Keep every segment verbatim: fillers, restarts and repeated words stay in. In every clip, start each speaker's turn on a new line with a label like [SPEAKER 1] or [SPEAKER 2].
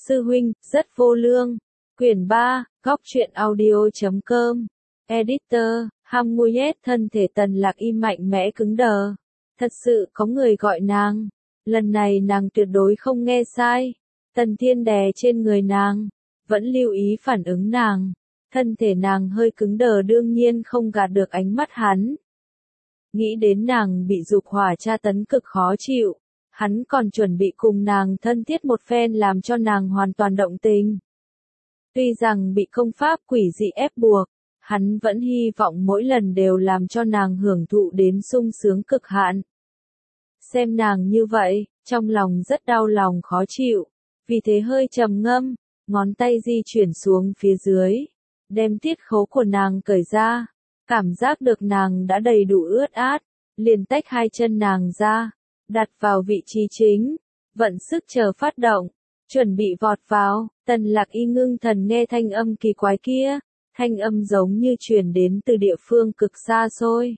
[SPEAKER 1] Sư huynh, rất vô lương. Quyển ba, góc truyện audio chấm com. Editor, Ham Nguyet. Thân thể Tần Lạc Y mạnh mẽ cứng đờ. Thật sự có người gọi nàng. Lần này nàng tuyệt đối không nghe sai. Tần Thiên đè trên người nàng, vẫn lưu ý phản ứng nàng. Thân thể nàng hơi cứng đờ đương nhiên không gạt được ánh mắt hắn. Nghĩ đến nàng bị dục hỏa tra tấn cực khó chịu, hắn còn chuẩn bị cùng nàng thân thiết một phen làm cho nàng hoàn toàn động tình. Tuy rằng bị công pháp quỷ dị ép buộc, hắn vẫn hy vọng mỗi lần đều làm cho nàng hưởng thụ đến sung sướng cực hạn. Xem nàng như vậy, trong lòng rất đau lòng khó chịu, vì thế hơi trầm ngâm, ngón tay di chuyển xuống phía dưới, đem tiết khấu của nàng cởi ra, cảm giác được nàng đã đầy đủ ướt át, liền tách hai chân nàng ra, đặt vào vị trí chính, vận sức chờ phát động, chuẩn bị vọt vào. Tần Lạc Y ngưng thần nghe thanh âm kỳ quái kia, thanh âm giống như truyền đến từ địa phương cực xa xôi.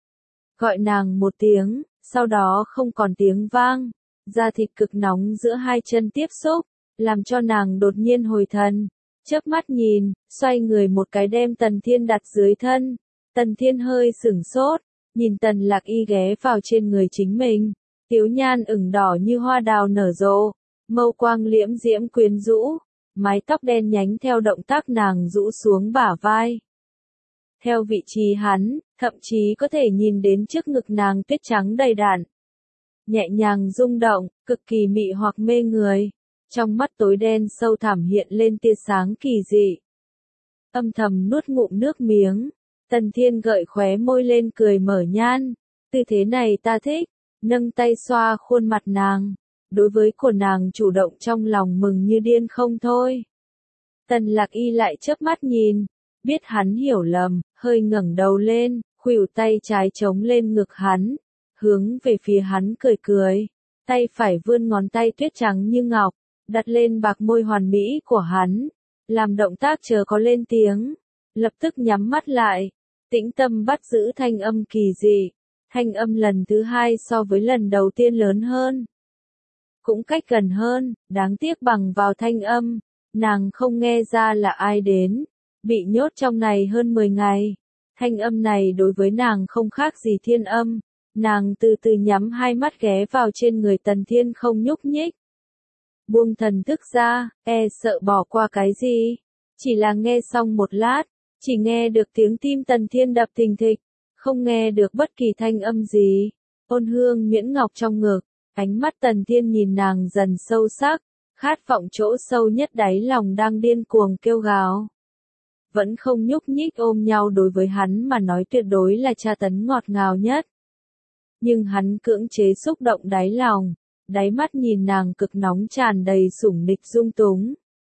[SPEAKER 1] Gọi nàng một tiếng, sau đó không còn tiếng vang, da thịt cực nóng giữa hai chân tiếp xúc, làm cho nàng đột nhiên hồi thần, chớp mắt nhìn, xoay người một cái đem Tần Thiên đặt dưới thân. Tần Thiên hơi sửng sốt, nhìn Tần Lạc Y ghé vào trên người chính mình, tiếu nhan ửng đỏ như hoa đào nở rộ, mâu quang liễm diễm quyến rũ, mái tóc đen nhánh theo động tác nàng rũ xuống bả vai. Theo vị trí hắn, thậm chí có thể nhìn đến trước ngực nàng tuyết trắng đầy đặn, nhẹ nhàng rung động, cực kỳ mị hoặc mê người. Trong mắt tối đen sâu thẳm hiện lên tia sáng kỳ dị. Âm thầm nuốt ngụm nước miếng, Tần Thiên gợi khóe môi lên cười mở nhan, tư thế này ta thích, nâng tay xoa khuôn mặt nàng, đối với của nàng chủ động trong lòng mừng như điên không thôi. Tần Lạc Y lại chớp mắt nhìn, biết hắn hiểu lầm, hơi ngẩng đầu lên, khuỷu tay trái chống lên ngực hắn, hướng về phía hắn cười cười, tay phải vươn ngón tay tuyết trắng như ngọc, đặt lên bạc môi hoàn mỹ của hắn, làm động tác chờ có lên tiếng, lập tức nhắm mắt lại, tĩnh tâm bắt giữ thanh âm kỳ dị, thanh âm lần thứ hai so với lần đầu tiên lớn hơn, cũng cách gần hơn, đáng tiếc bằng vào thanh âm, nàng không nghe ra là ai đến, bị nhốt trong này hơn mười ngày, thanh âm này đối với nàng không khác gì thiên âm, nàng từ từ nhắm hai mắt ghé vào trên người Tần Thiên không nhúc nhích. Buông thần thức ra, e sợ bỏ qua cái gì, chỉ là nghe xong một lát, chỉ nghe được tiếng tim Tần Thiên đập thình thịch, không nghe được bất kỳ thanh âm gì. Ôn hương miễn ngọc trong ngực, ánh mắt Tần Thiên nhìn nàng dần sâu sắc, khát vọng chỗ sâu nhất đáy lòng đang điên cuồng kêu gào. Vẫn không nhúc nhích ôm nhau đối với hắn mà nói tuyệt đối là tra tấn ngọt ngào nhất. Nhưng hắn cưỡng chế xúc động đáy lòng, đáy mắt nhìn nàng cực nóng tràn đầy sủng nịch dung túng.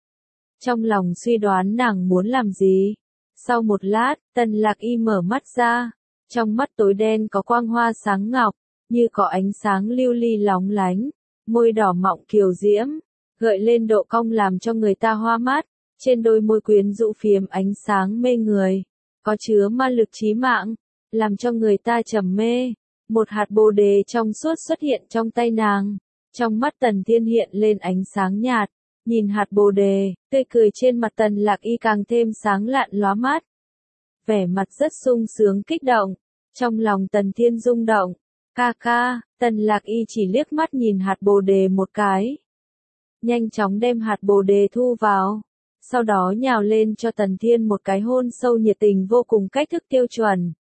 [SPEAKER 1] Trong lòng suy đoán nàng muốn làm gì. Sau một lát, Tần Lạc Y mở mắt ra, trong mắt tối đen có quang hoa sáng ngọc, như có ánh sáng lưu ly lóng lánh, môi đỏ mọng kiều diễm, gợi lên độ cong làm cho người ta hoa mắt, trên đôi môi quyến rũ phiếm ánh sáng mê người, có chứa ma lực chí mạng, làm cho người ta trầm mê. Một hạt bồ đề trong suốt xuất hiện trong tay nàng, trong mắt Tần Thiên hiện lên ánh sáng nhạt, nhìn hạt bồ đề, tươi cười trên mặt Tần Lạc Y càng thêm sáng lạn lóa mắt. Vẻ mặt rất sung sướng kích động, trong lòng Tần Thiên rung động, ca ca, Tần Lạc Y chỉ liếc mắt nhìn hạt bồ đề một cái. Nhanh chóng đem hạt bồ đề thu vào, sau đó nhào lên cho Tần Thiên một cái hôn sâu nhiệt tình vô cùng cách thức tiêu chuẩn.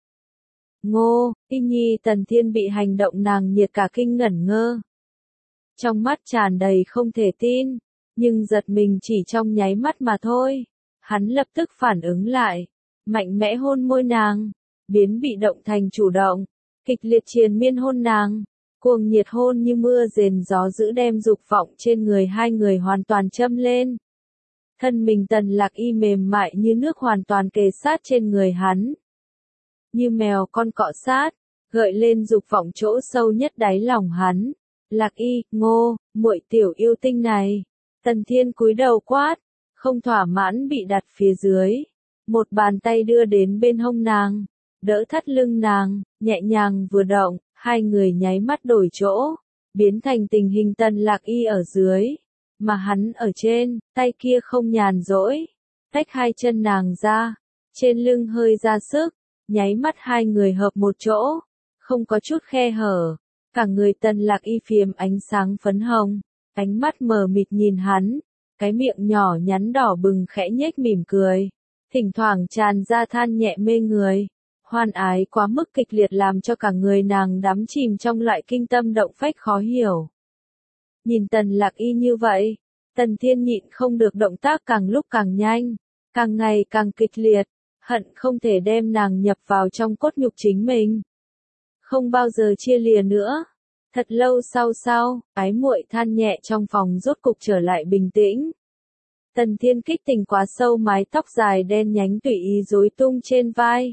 [SPEAKER 1] Ngô, Y Nhi Tần Thiên bị hành động nàng nhiệt cả kinh ngẩn ngơ. Trong mắt tràn đầy không thể tin, nhưng giật mình chỉ trong nháy mắt mà thôi. Hắn lập tức phản ứng lại, mạnh mẽ hôn môi nàng, biến bị động thành chủ động, kịch liệt triền miên hôn nàng, cuồng nhiệt hôn như mưa rền gió dữ đem dục vọng trên người hai người hoàn toàn châm lên. Thân mình Tần Lạc Y mềm mại như nước hoàn toàn kề sát trên người hắn. Như mèo con cọ sát, gợi lên dục vọng chỗ sâu nhất đáy lòng hắn. Lạc Y, Ngô, muội tiểu yêu tinh này. Tần Thiên cúi đầu quát, không thỏa mãn bị đặt phía dưới. Một bàn tay đưa đến bên hông nàng, đỡ thắt lưng nàng, nhẹ nhàng vừa động, hai người nháy mắt đổi chỗ, biến thành tình hình Tần Lạc Y ở dưới. mà hắn ở trên, tay kia không nhàn rỗi, tách hai chân nàng ra, trên lưng hơi ra sức, nháy mắt hai người hợp một chỗ, không có chút khe hở, cả người Tần Lạc Y phiếm ánh sáng phấn hồng, ánh mắt mờ mịt nhìn hắn, cái miệng nhỏ nhắn đỏ bừng khẽ nhếch mỉm cười, thỉnh thoảng tràn ra than nhẹ mê người. Hoan ái quá mức kịch liệt làm cho cả người nàng đắm chìm trong loại kinh tâm động phách khó hiểu. Nhìn Tần Lạc Y như vậy, Tần Thiên nhịn không được động tác càng lúc càng nhanh, càng ngày càng kịch liệt, hận không thể đem nàng nhập vào trong cốt nhục chính mình. Không bao giờ chia lìa nữa. Thật lâu sau sau, ái muội than nhẹ trong phòng rốt cục trở lại bình tĩnh. Tần Thiên kích tình quá sâu, mái tóc dài đen nhánh tùy ý rối tung trên vai.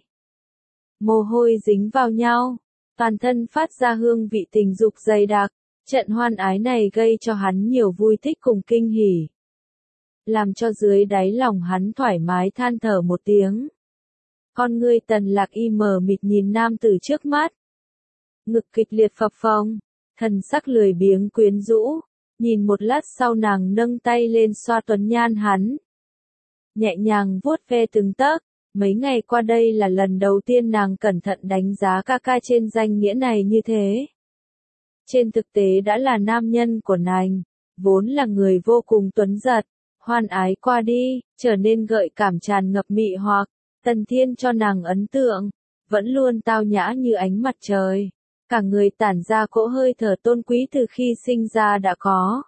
[SPEAKER 1] Mồ hôi dính vào nhau, toàn thân phát ra hương vị tình dục dày đặc, trận hoan ái này gây cho hắn nhiều vui thích cùng kinh hỉ. Làm cho dưới đáy lòng hắn thoải mái than thở một tiếng. Con ngươi Tần Lạc Y mờ mịt nhìn nam tử trước mắt. Ngực kịch liệt phập phồng, thần sắc lười biếng quyến rũ, nhìn một lát sau nàng nâng tay lên xoa tuấn nhan hắn. Nhẹ nhàng vuốt ve từng tấc, mấy ngày qua đây là lần đầu tiên nàng cẩn thận đánh giá ca ca trên danh nghĩa này như thế. Trên thực tế đã là nam nhân của nàng, vốn là người vô cùng tuấn giật, hoan ái qua đi, trở nên gợi cảm tràn ngập mị hoặc, Tần Thiên cho nàng ấn tượng, vẫn luôn tao nhã như ánh mặt trời. Cả người tản ra cỗ hơi thở tôn quý từ khi sinh ra đã có.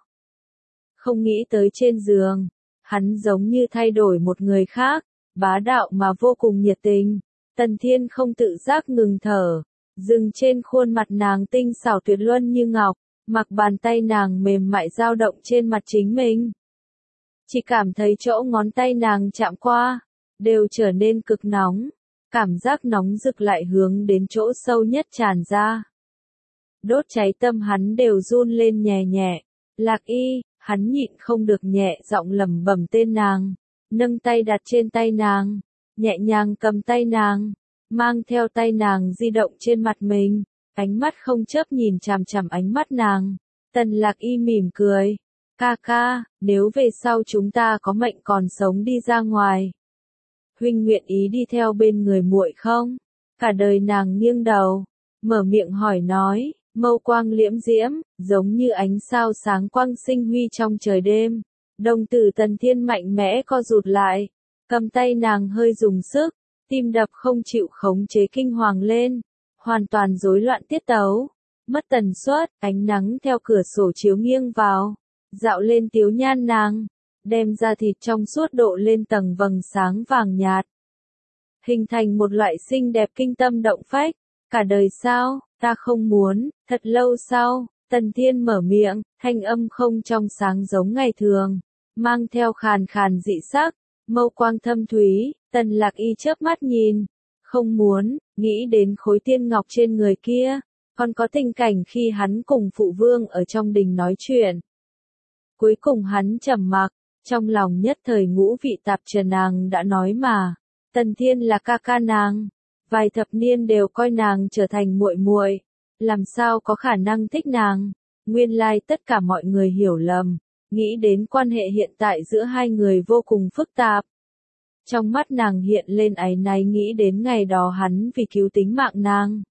[SPEAKER 1] Không nghĩ tới trên giường, hắn giống như thay đổi một người khác, bá đạo mà vô cùng nhiệt tình. Tần Thiên không tự giác ngừng thở, dừng trên khuôn mặt nàng tinh xảo tuyệt luân như ngọc, mặc bàn tay nàng mềm mại dao động trên mặt chính mình. Chỉ cảm thấy chỗ ngón tay nàng chạm qua, đều trở nên cực nóng, cảm giác nóng rực lại hướng đến chỗ sâu nhất tràn ra. Đốt cháy tâm hắn đều run lên nhẹ nhẹ. Lạc Y, hắn nhịn không được nhẹ giọng lẩm bẩm tên nàng, nâng tay đặt trên tay nàng, nhẹ nhàng cầm tay nàng, mang theo tay nàng di động trên mặt mình, ánh mắt không chớp nhìn chằm chằm ánh mắt nàng. Tần Lạc Y mỉm cười, ca ca, nếu về sau chúng ta có mệnh còn sống đi ra ngoài, huynh nguyện ý đi theo bên người muội không? Cả đời nàng nghiêng đầu, mở miệng hỏi nói. Mâu quang liễm diễm, giống như ánh sao sáng quang sinh huy trong trời đêm. Đồng tử Tần Thiên mạnh mẽ co rụt lại, cầm tay nàng hơi dùng sức, tim đập không chịu khống chế kinh hoàng lên, hoàn toàn rối loạn tiết tấu, mất tần suất, ánh nắng theo cửa sổ chiếu nghiêng vào, dạo lên tiếu nhan nàng, đem da thịt trong suốt độ lên tầng vầng sáng vàng nhạt. Hình thành một loại xinh đẹp kinh tâm động phách, cả đời sao, ta không muốn. Thật lâu sau, Tần Thiên mở miệng, thanh âm không trong sáng giống ngày thường, mang theo khàn khàn dị sắc, mâu quang thâm thúy. Tần Lạc Y chớp mắt nhìn, không muốn, nghĩ đến khối tiên ngọc trên người kia, còn có tình cảnh khi hắn cùng phụ vương ở trong đình nói chuyện. Cuối cùng hắn trầm mặc, trong lòng nhất thời ngũ vị tạp trần. Nàng đã nói mà, Tần Thiên là ca ca nàng, vài thập niên đều coi nàng trở thành muội muội, làm sao có khả năng thích nàng. Nguyên lai tất cả mọi người hiểu lầm, nghĩ đến quan hệ hiện tại giữa hai người vô cùng phức tạp. Trong mắt nàng hiện lên áy náy, nghĩ đến ngày đó hắn vì cứu tính mạng nàng,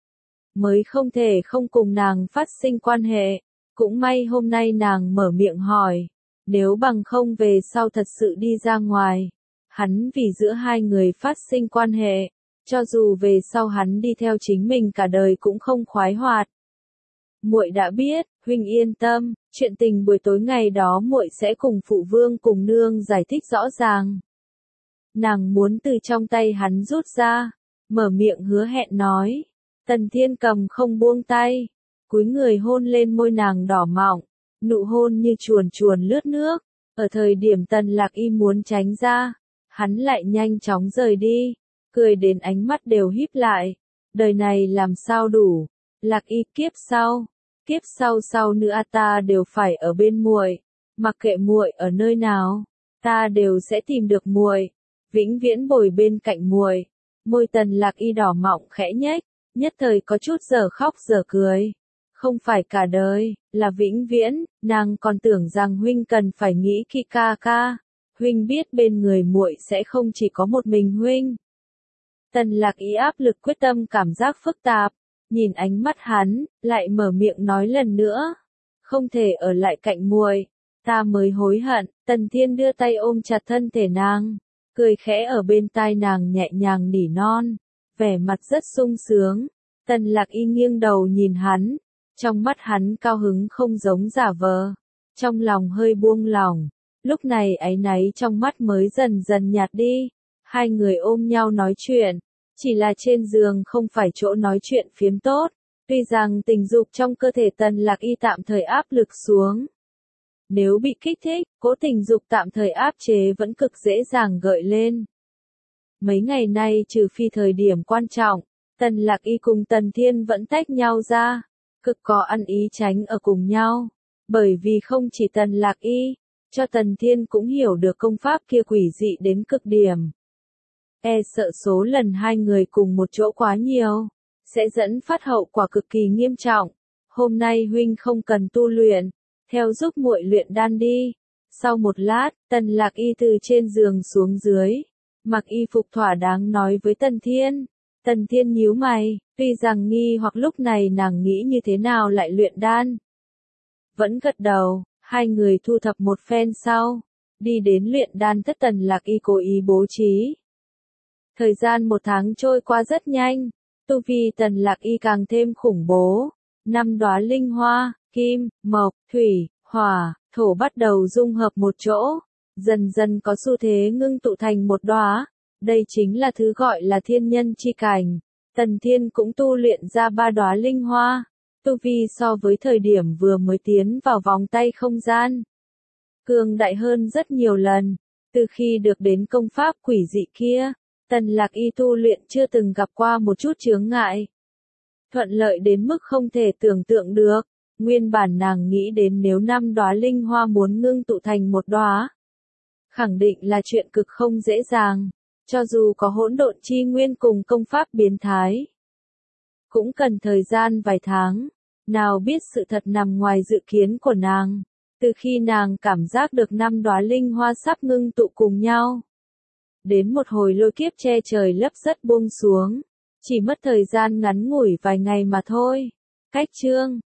[SPEAKER 1] mới không thể không cùng nàng phát sinh quan hệ. Cũng may hôm nay nàng mở miệng hỏi, nếu bằng không về sau thật sự đi ra ngoài, hắn vì giữa hai người phát sinh quan hệ, cho dù về sau hắn đi theo chính mình cả đời cũng không khoái hoạt. Muội đã biết, huynh yên tâm, chuyện tình buổi tối ngày đó muội sẽ cùng phụ vương cùng nương giải thích rõ ràng. Nàng muốn từ trong tay hắn rút ra, mở miệng hứa hẹn nói. Tần Thiên cầm không buông tay, cúi người hôn lên môi nàng đỏ mọng, nụ hôn như chuồn chuồn lướt nước. Ở thời điểm Tần Lạc Y muốn tránh ra, hắn lại nhanh chóng rời đi, cười đến ánh mắt đều híp lại. Đời này làm sao đủ, Lạc Y kiếp sau, kiếp sau sau nữa ta đều phải ở bên muội, mặc kệ muội ở nơi nào, ta đều sẽ tìm được muội, vĩnh viễn bồi bên cạnh muội. Môi Tần Lạc Y đỏ mọng khẽ nhếch, nhất thời có chút giờ khóc giờ cười. Không phải cả đời, là vĩnh viễn, nàng còn tưởng rằng huynh cần phải nghĩ kỹ ca ca. Huynh biết bên người muội sẽ không chỉ có một mình huynh. Tần Lạc Y áp lực quyết tâm cảm giác phức tạp, nhìn ánh mắt hắn, lại mở miệng nói lần nữa. Không thể ở lại cạnh muội, ta mới hối hận. Tần Thiên đưa tay ôm chặt thân thể nàng, cười khẽ ở bên tai nàng nhẹ nhàng nỉ non, vẻ mặt rất sung sướng. Tần Lạc Y nghiêng đầu nhìn hắn, trong mắt hắn cao hứng không giống giả vờ, trong lòng hơi buông lỏng, lúc này áy náy trong mắt mới dần dần nhạt đi, hai người ôm nhau nói chuyện, chỉ là trên giường không phải chỗ nói chuyện phiếm tốt, tuy rằng tình dục trong cơ thể Tần Lạc Y tạm thời áp lực xuống. Nếu bị kích thích, cỗ tình dục tạm thời áp chế vẫn cực dễ dàng gợi lên. Mấy ngày nay trừ phi thời điểm quan trọng, Tần Lạc Y cùng Tần Thiên vẫn tách nhau ra, cực có ăn ý tránh ở cùng nhau, bởi vì không chỉ Tần Lạc Y, cho Tần Thiên cũng hiểu được công pháp kia quỷ dị đến cực điểm. E sợ số lần hai người cùng một chỗ quá nhiều, sẽ dẫn phát hậu quả cực kỳ nghiêm trọng. Hôm nay huynh không cần tu luyện, theo giúp muội luyện đan đi. Sau một lát, Tần Lạc Y từ trên giường xuống dưới, mặc y phục thỏa đáng nói với Tần Thiên. Tần Thiên nhíu mày, tuy rằng nghi hoặc lúc này nàng nghĩ như thế nào lại luyện đan. Vẫn gật đầu, hai người thu thập một phen sau, đi đến luyện đan thất Tần Lạc Y cố ý bố trí. Thời gian một tháng trôi qua rất nhanh, tu vi Tần Lạc Y càng thêm khủng bố. Năm đóa linh hoa, kim, mộc, thủy, hỏa, thổ bắt đầu dung hợp một chỗ, dần dần có xu thế ngưng tụ thành một đóa. Đây chính là thứ gọi là thiên nhân chi cảnh. Tần Thiên cũng tu luyện ra ba đóa linh hoa, tu vi so với thời điểm vừa mới tiến vào vòng tay không gian, cường đại hơn rất nhiều lần. Từ khi được đến công pháp quỷ dị kia, Tần Lạc Y tu luyện chưa từng gặp qua một chút chướng ngại. Thuận lợi đến mức không thể tưởng tượng được. Nguyên bản nàng nghĩ đến nếu năm đóa linh hoa muốn ngưng tụ thành một đóa, khẳng định là chuyện cực không dễ dàng. Cho dù có hỗn độn chi nguyên cùng công pháp biến thái, cũng cần thời gian vài tháng. Nào biết sự thật nằm ngoài dự kiến của nàng. Từ khi nàng cảm giác được năm đóa linh hoa sắp ngưng tụ cùng nhau, đến một hồi lôi kiếp che trời lấp đất buông xuống, chỉ mất thời gian ngắn ngủi vài ngày mà thôi. Cách chương